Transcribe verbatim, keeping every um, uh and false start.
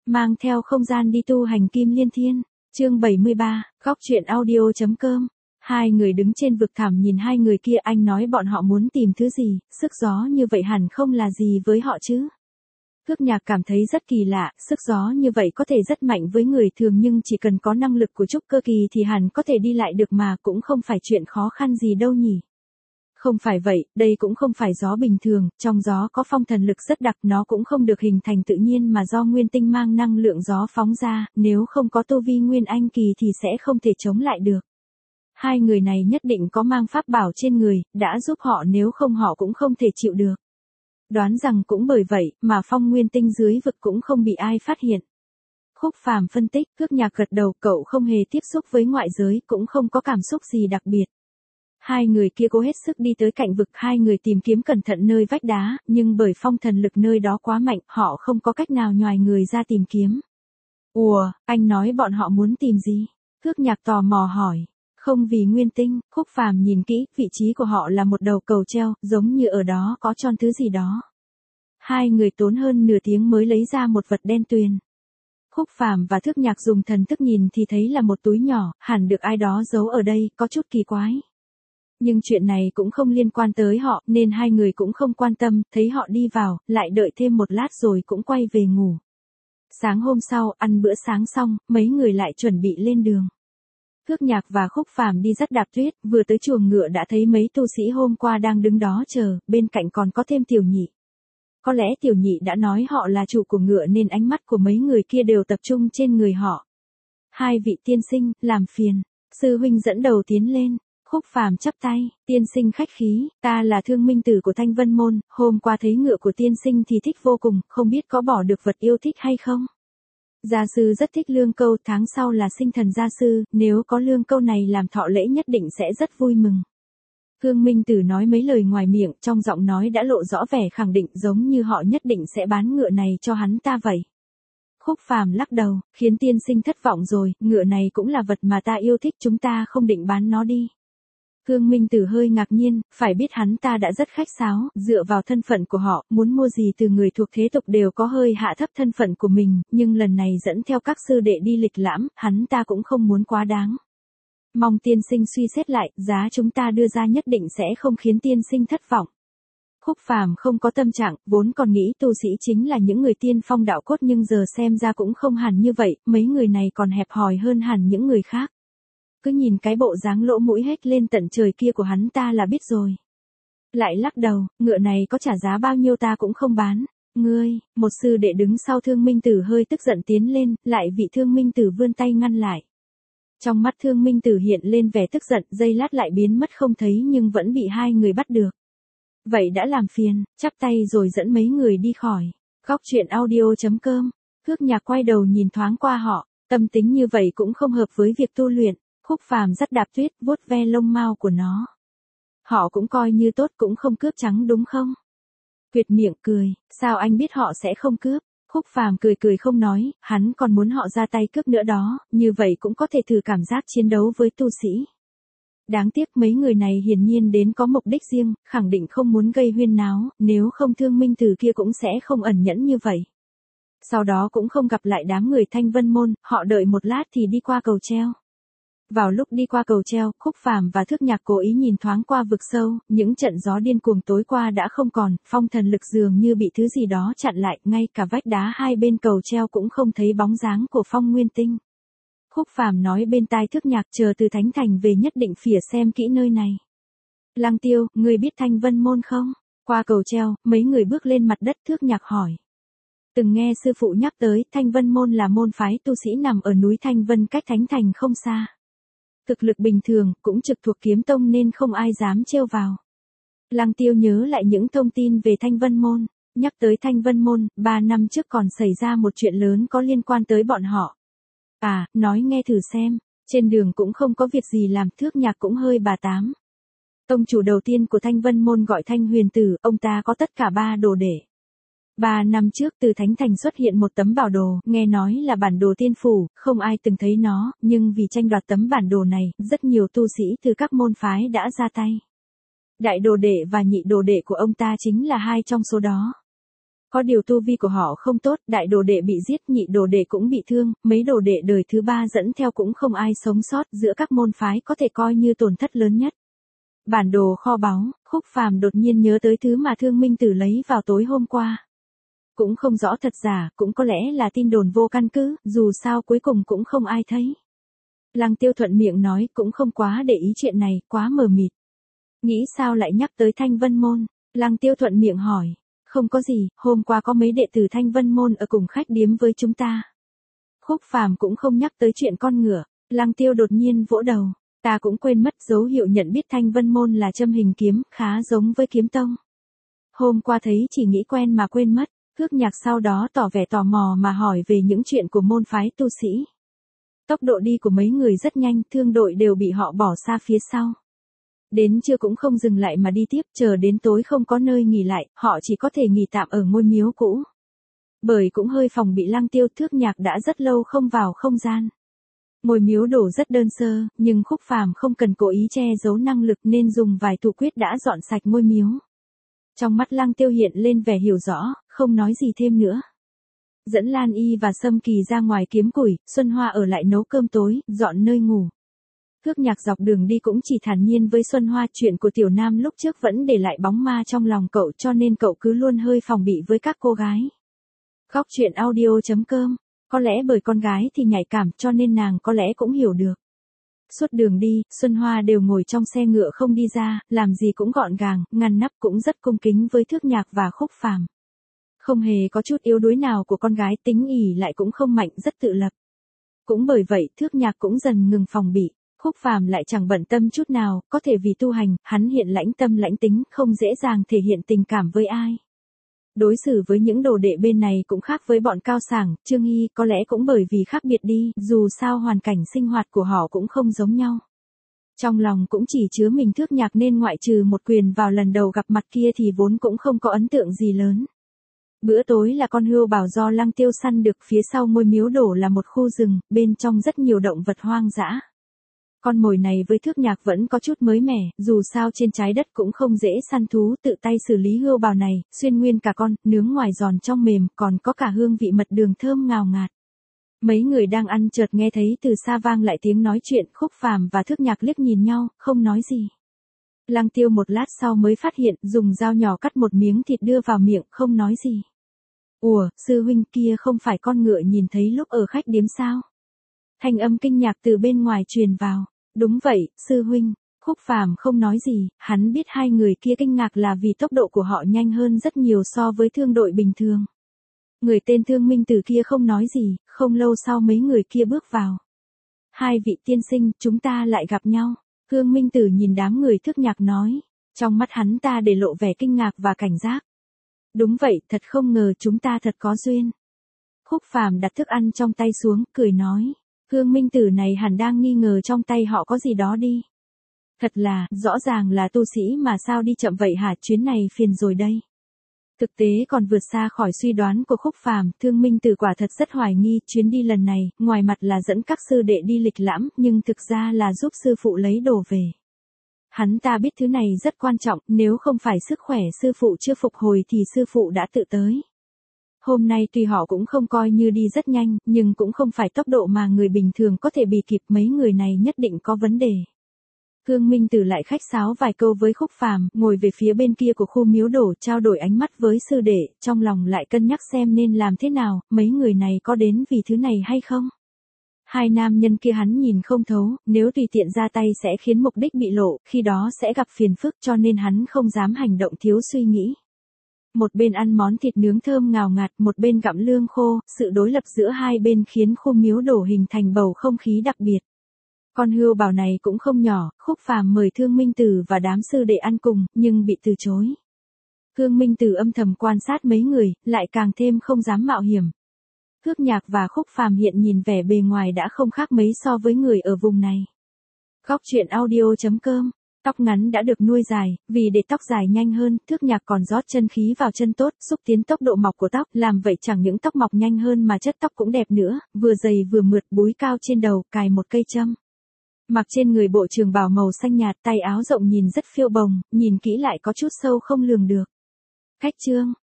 mang theo không gian đi tu hành kim liên thiên. Chương bảy mươi ba, góc truyện audio.com. Hai người đứng trên vực thẳm nhìn hai người kia, anh nói bọn họ muốn tìm thứ gì, sức gió như vậy hẳn không là gì với họ chứ. Cước Nhạc cảm thấy rất kỳ lạ, sức gió như vậy có thể rất mạnh với người thường nhưng chỉ cần có năng lực của trúc cơ kỳ thì hẳn có thể đi lại được mà, cũng không phải chuyện khó khăn gì đâu nhỉ. Không phải vậy, đây cũng không phải gió bình thường, trong gió có phong thần lực rất đặc, nó cũng không được hình thành tự nhiên mà do nguyên tinh mang năng lượng gió phóng ra, nếu không có tu vi nguyên anh kỳ thì sẽ không thể chống lại được. Hai người này nhất định có mang pháp bảo trên người, đã giúp họ, nếu không họ cũng không thể chịu được. Đoán rằng cũng bởi vậy mà phong nguyên tinh dưới vực cũng không bị ai phát hiện. Khúc Phàm phân tích, Cước Nhạc gật đầu, cậu không hề tiếp xúc với ngoại giới, cũng không có cảm xúc gì đặc biệt. Hai người kia cố hết sức đi tới cạnh vực, hai người tìm kiếm cẩn thận nơi vách đá, nhưng bởi phong thần lực nơi đó quá mạnh, họ không có cách nào nhoài người ra tìm kiếm. Ủa, anh nói bọn họ muốn tìm gì? Cước Nhạc tò mò hỏi. Không vì nguyên tinh, Khúc Phàm nhìn kỹ, vị trí của họ là một đầu cầu treo, giống như ở đó có tròn thứ gì đó. Hai người tốn hơn nửa tiếng mới lấy ra một vật đen tuyền. Khúc Phàm và Thước Nhạc dùng thần thức nhìn thì thấy là một túi nhỏ, hẳn được ai đó giấu ở đây, có chút kỳ quái. Nhưng chuyện này cũng không liên quan tới họ, nên hai người cũng không quan tâm, thấy họ đi vào, lại đợi thêm một lát rồi cũng quay về ngủ. Sáng hôm sau, ăn bữa sáng xong, mấy người lại chuẩn bị lên đường. Cước Nhạc và Khúc Phàm đi dắt đạp tuyết, vừa tới chuồng ngựa đã thấy mấy tu sĩ hôm qua đang đứng đó chờ, bên cạnh còn có thêm Tiểu Nhị. Có lẽ Tiểu Nhị đã nói họ là chủ của ngựa nên ánh mắt của mấy người kia đều tập trung trên người họ. Hai vị tiên sinh, làm phiền. Sư huynh dẫn đầu tiến lên. Khúc Phàm chắp tay, tiên sinh khách khí, ta là Thương Minh Tử của Thanh Vân Môn, hôm qua thấy ngựa của tiên sinh thì thích vô cùng, không biết có bỏ được vật yêu thích hay không? Gia sư rất thích lương câu, tháng sau là sinh thần gia sư, nếu có lương câu này làm thọ lễ nhất định sẽ rất vui mừng. Thương Minh Tử nói mấy lời ngoài miệng, trong giọng nói đã lộ rõ vẻ khẳng định, giống như họ nhất định sẽ bán ngựa này cho hắn ta vậy. Khúc Phàm lắc đầu, khiến tiên sinh thất vọng rồi, ngựa này cũng là vật mà ta yêu thích, chúng ta không định bán nó đi. Thương Minh Tử hơi ngạc nhiên, phải biết hắn ta đã rất khách sáo, dựa vào thân phận của họ, muốn mua gì từ người thuộc thế tục đều có hơi hạ thấp thân phận của mình, nhưng lần này dẫn theo các sư đệ đi lịch lãm, hắn ta cũng không muốn quá đáng. Mong tiên sinh suy xét lại, giá chúng ta đưa ra nhất định sẽ không khiến tiên sinh thất vọng. Khúc Phàm không có tâm trạng, vốn còn nghĩ tu sĩ chính là những người tiên phong đạo cốt nhưng giờ xem ra cũng không hẳn như vậy, mấy người này còn hẹp hòi hơn hẳn những người khác. Cứ nhìn cái bộ dáng lỗ mũi hết lên tận trời kia của hắn ta là biết rồi. Lại lắc đầu, ngựa này có trả giá bao nhiêu ta cũng không bán. Ngươi, một sư đệ đứng sau Thương Minh Tử hơi tức giận tiến lên, lại vị Thương Minh Tử vươn tay ngăn lại. Trong mắt Thương Minh Tử hiện lên vẻ tức giận, giây lát lại biến mất không thấy nhưng vẫn bị hai người bắt được. Vậy đã làm phiền, chắp tay rồi dẫn mấy người đi khỏi. Góc truyện audio.com. Cước Nhạc quay đầu nhìn thoáng qua họ, tâm tính như vậy cũng không hợp với việc tu luyện. Khúc Phàm dắt đạp tuyết, vuốt ve lông mao của nó. Họ cũng coi như tốt, cũng không cướp trắng đúng không? Quyệt miệng cười, sao anh biết họ sẽ không cướp? Khúc Phàm cười cười không nói, hắn còn muốn họ ra tay cướp nữa đó, như vậy cũng có thể thử cảm giác chiến đấu với tu sĩ. Đáng tiếc mấy người này hiển nhiên đến có mục đích riêng, khẳng định không muốn gây huyên náo, nếu không Thương Minh Tử kia cũng sẽ không ẩn nhẫn như vậy. Sau đó cũng không gặp lại đám người Thanh Vân Môn, họ đợi một lát thì đi qua cầu treo. Vào lúc đi qua cầu treo, Khúc Phàm và Thước Nhạc cố ý nhìn thoáng qua vực sâu, những trận gió điên cuồng tối qua đã không còn, phong thần lực dường như bị thứ gì đó chặn lại, ngay cả vách đá hai bên cầu treo cũng không thấy bóng dáng của phong nguyên tinh. Khúc Phàm nói bên tai Thước Nhạc, chờ từ Thánh Thành về nhất định phỉa xem kỹ nơi này. Lăng Tiêu, ngươi biết Thanh Vân Môn không? Qua cầu treo, mấy người bước lên mặt đất, Thước Nhạc hỏi. Từng nghe sư phụ nhắc tới, Thanh Vân Môn là môn phái tu sĩ nằm ở núi Thanh Vân cách Thánh Thành không xa. Thực lực bình thường, cũng trực thuộc kiếm tông nên không ai dám trêu vào. Lăng Tiêu nhớ lại những thông tin về Thanh Vân Môn, nhắc tới Thanh Vân Môn, ba năm trước còn xảy ra một chuyện lớn có liên quan tới bọn họ. À, nói nghe thử xem, trên đường cũng không có việc gì làm, Thước Nhạc cũng hơi bà tám. Tông chủ đầu tiên của Thanh Vân Môn gọi Thanh Huyền Tử, ông ta có tất cả ba đồ đệ. Ba năm trước từ Thánh Thành xuất hiện một tấm bảo đồ, nghe nói là bản đồ tiên phủ, không ai từng thấy nó, nhưng vì tranh đoạt tấm bản đồ này, rất nhiều tu sĩ từ các môn phái đã ra tay. Đại đồ đệ và nhị đồ đệ của ông ta chính là hai trong số đó. Có điều tu vi của họ không tốt, đại đồ đệ bị giết, nhị đồ đệ cũng bị thương, mấy đồ đệ đời thứ ba dẫn theo cũng không ai sống sót, giữa các môn phái có thể coi như tổn thất lớn nhất. Bản đồ kho báu, Khúc Phàm đột nhiên nhớ tới thứ mà Thương Minh Tử lấy vào tối hôm qua. Cũng không rõ thật giả, cũng có lẽ là tin đồn vô căn cứ, dù sao cuối cùng cũng không ai thấy. Lăng Tiêu thuận miệng nói cũng không quá để ý chuyện này, quá mờ mịt. Nghĩ sao lại nhắc tới Thanh Vân Môn? Lăng Tiêu thuận miệng hỏi. Không có gì, hôm qua có mấy đệ tử Thanh Vân Môn ở cùng khách điếm với chúng ta. Khúc Phàm cũng không nhắc tới chuyện con ngựa. Lăng Tiêu đột nhiên vỗ đầu. Ta cũng quên mất dấu hiệu nhận biết Thanh Vân Môn là châm hình kiếm, khá giống với kiếm tông. Hôm qua thấy chỉ nghĩ quen mà quên mất. Thước Nhạc sau đó tỏ vẻ tò mò mà hỏi về những chuyện của môn phái tu sĩ. Tốc độ đi của mấy người rất nhanh, thương đội đều bị họ bỏ xa phía sau. Đến trưa cũng không dừng lại mà đi tiếp, chờ đến tối không có nơi nghỉ lại, họ chỉ có thể nghỉ tạm ở ngôi miếu cũ. Bởi cũng hơi phòng bị Lăng Tiêu, Thước Nhạc đã rất lâu không vào không gian. Ngôi miếu đổ rất đơn sơ, nhưng Khúc Phàm không cần cố ý che giấu năng lực nên dùng vài thủ quyết đã dọn sạch ngôi miếu. Trong mắt Lăng Tiêu hiện lên vẻ hiểu rõ, không nói gì thêm nữa. Dẫn Lan Y và Sâm Kỳ ra ngoài kiếm củi, Xuân Hoa ở lại nấu cơm tối, dọn nơi ngủ. Thước Nhạc dọc đường đi cũng chỉ thản nhiên với Xuân Hoa, chuyện của Tiểu Nam lúc trước vẫn để lại bóng ma trong lòng cậu cho nên cậu cứ luôn hơi phòng bị với các cô gái. Góc truyện audio chấm com, có lẽ bởi con gái thì nhạy cảm cho nên nàng có lẽ cũng hiểu được. Suốt đường đi, Xuân Hoa đều ngồi trong xe ngựa không đi ra, làm gì cũng gọn gàng, ngăn nắp cũng rất cung kính với Thước Nhạc và Khúc Phàm. Không hề có chút yếu đuối nào của con gái, tính ỉ lại cũng không mạnh, rất tự lập. Cũng bởi vậy Thước Nhạc cũng dần ngừng phòng bị. Khúc Phàm lại chẳng bận tâm chút nào, có thể vì tu hành, hắn hiện lãnh tâm lãnh tính, không dễ dàng thể hiện tình cảm với ai. Đối xử với những đồ đệ bên này cũng khác với bọn Cao Sảng, Trương Hy, có lẽ cũng bởi vì khác biệt đi, dù sao hoàn cảnh sinh hoạt của họ cũng không giống nhau. Trong lòng cũng chỉ chứa mình Thước Nhạc nên ngoại trừ một quyền vào lần đầu gặp mặt kia thì vốn cũng không có ấn tượng gì lớn. Bữa tối là con hươu bảo do Lăng Tiêu săn được, phía sau ngôi miếu đổ là một khu rừng, bên trong rất nhiều động vật hoang dã. Con mồi này với Thước Nhạc vẫn có chút mới mẻ, dù sao trên trái đất cũng không dễ săn thú, tự tay xử lý hươu bào này, xuyên nguyên cả con, nướng ngoài giòn trong mềm, còn có cả hương vị mật đường thơm ngào ngạt. Mấy người đang ăn chợt nghe thấy từ xa vang lại tiếng nói chuyện, Khúc Phàm và Thước Nhạc liếc nhìn nhau, không nói gì. Lăng Tiêu một lát sau mới phát hiện, dùng dao nhỏ cắt một miếng thịt đưa vào miệng, không nói gì. Ủa, sư huynh kia không phải con ngựa nhìn thấy lúc ở khách điếm sao? Thanh âm kinh ngạc từ bên ngoài truyền vào. Đúng vậy, sư huynh. Khúc Phàm không nói gì, hắn biết hai người kia kinh ngạc là vì tốc độ của họ nhanh hơn rất nhiều so với thương đội bình thường. Người tên Thương Minh Tử kia không nói gì, không lâu sau mấy người kia bước vào. Hai vị tiên sinh, chúng ta lại gặp nhau. Thương Minh Tử nhìn đám người Thước Nhạc nói. Trong mắt hắn ta để lộ vẻ kinh ngạc và cảnh giác. Đúng vậy, thật không ngờ chúng ta thật có duyên. Khúc Phàm đặt thức ăn trong tay xuống, cười nói. Thương Minh Tử này hẳn đang nghi ngờ trong tay họ có gì đó đi. Thật là, rõ ràng là tu sĩ mà sao đi chậm vậy hả, chuyến này phiền rồi đây. Thực tế còn vượt xa khỏi suy đoán của Khúc Phàm, Thương Minh Tử quả thật rất hoài nghi, chuyến đi lần này, ngoài mặt là dẫn các sư đệ đi lịch lãm, nhưng thực ra là giúp sư phụ lấy đồ về. Hắn ta biết thứ này rất quan trọng, nếu không phải sức khỏe sư phụ chưa phục hồi thì sư phụ đã tự tới. Hôm nay tuy họ cũng không coi như đi rất nhanh, nhưng cũng không phải tốc độ mà người bình thường có thể bị kịp, mấy người này nhất định có vấn đề. Thương Minh Tử lại khách sáo vài câu với Khúc Phàm, ngồi về phía bên kia của khu miếu đổ, trao đổi ánh mắt với sư đệ, trong lòng lại cân nhắc xem nên làm thế nào, mấy người này có đến vì thứ này hay không. Hai nam nhân kia hắn nhìn không thấu, nếu tùy tiện ra tay sẽ khiến mục đích bị lộ, khi đó sẽ gặp phiền phức cho nên hắn không dám hành động thiếu suy nghĩ. Một bên ăn món thịt nướng thơm ngào ngạt, một bên gặm lương khô, sự đối lập giữa hai bên khiến khu miếu đổ hình thành bầu không khí đặc biệt. Con hươu bào này cũng không nhỏ, Khúc Phàm mời Thương Minh Tử và đám sư đệ ăn cùng, nhưng bị từ chối. Thương Minh Tử âm thầm quan sát mấy người, lại càng thêm không dám mạo hiểm. Thước Nhạc và Khúc Phàm hiện nhìn vẻ bề ngoài đã không khác mấy so với người ở vùng này. Góc truyện audio chấm com. Tóc ngắn đã được nuôi dài, vì để tóc dài nhanh hơn, Thước Nhạc còn rót chân khí vào chân tốt, xúc tiến tốc độ mọc của tóc, làm vậy chẳng những tóc mọc nhanh hơn mà chất tóc cũng đẹp nữa, vừa dày vừa mượt, búi cao trên đầu, cài một cây châm. Mặc trên người bộ trường bào màu xanh nhạt, tay áo rộng nhìn rất phiêu bồng, nhìn kỹ lại có chút sâu không lường được. Khách trương,